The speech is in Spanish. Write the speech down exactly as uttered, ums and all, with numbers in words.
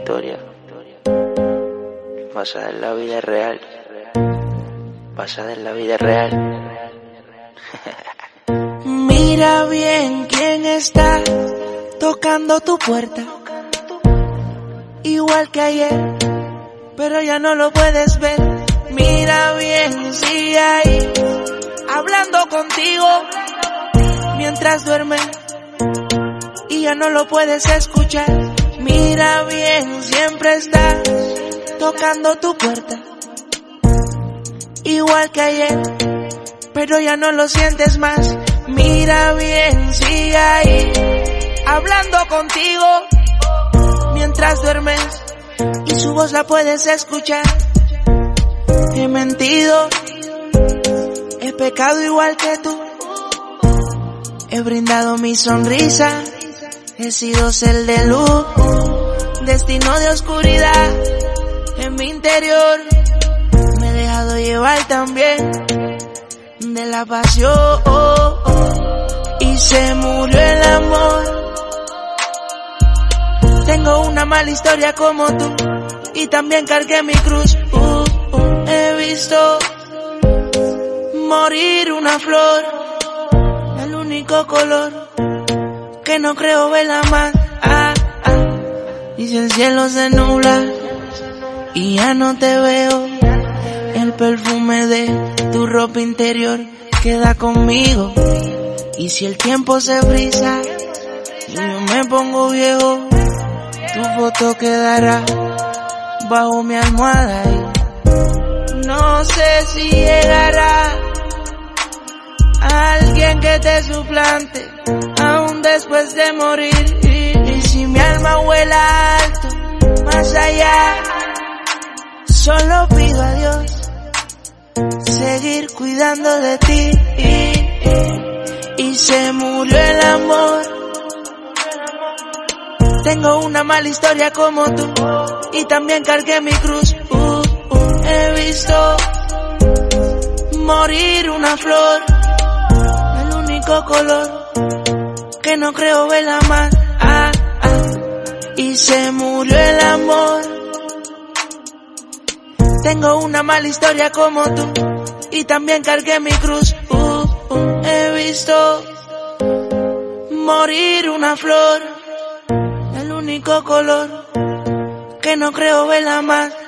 historia basada en la vida real, basada en la vida real. Mira bien quién está tocando tu puerta, igual que ayer, pero ya no lo puedes ver. Mira bien, sigue ahí, hablando contigo mientras duermes y ya no lo puedes escuchar. Mira bien, siempre está tocando tu puerta, igual que ayer, pero ya no lo sientes más. Mira bien, sigue ahí, hablando contigo mientras duermes y su voz la puedes escuchar. He mentido, he pecado igual que tú, he brindado mi sonrisa, he sido cel de luz, destino de oscuridad en mi interior. Me he dejado llevar también de la pasión y se murió el amor. Tengo una mala historia como tú y también cargué mi cruz. Uh, uh, he visto morir una flor, el único color que no creo verla más. Ah, ah. Y si el cielo se nubla y ya no te veo, el perfume de tu ropa interior queda conmigo. Y si el tiempo se frisa y yo me pongo viejo, tu foto quedará bajo mi almohada y no sé si llegará alguien que te suplante aún después de morir. Y, y si mi alma vuela alto, más allá, solo pido a Dios seguir cuidando de ti. Y, y, y se murió el amor. Tengo una mala historia como tú y también cargué mi cruz. Uh, uh, he visto morir una flor, el único color que no creo verla más. Ah, ah. Y se murió el amor. Tengo una mala historia como tú y también cargué mi cruz. Uh, uh, he visto morir una flor, el único color que no creo verla más.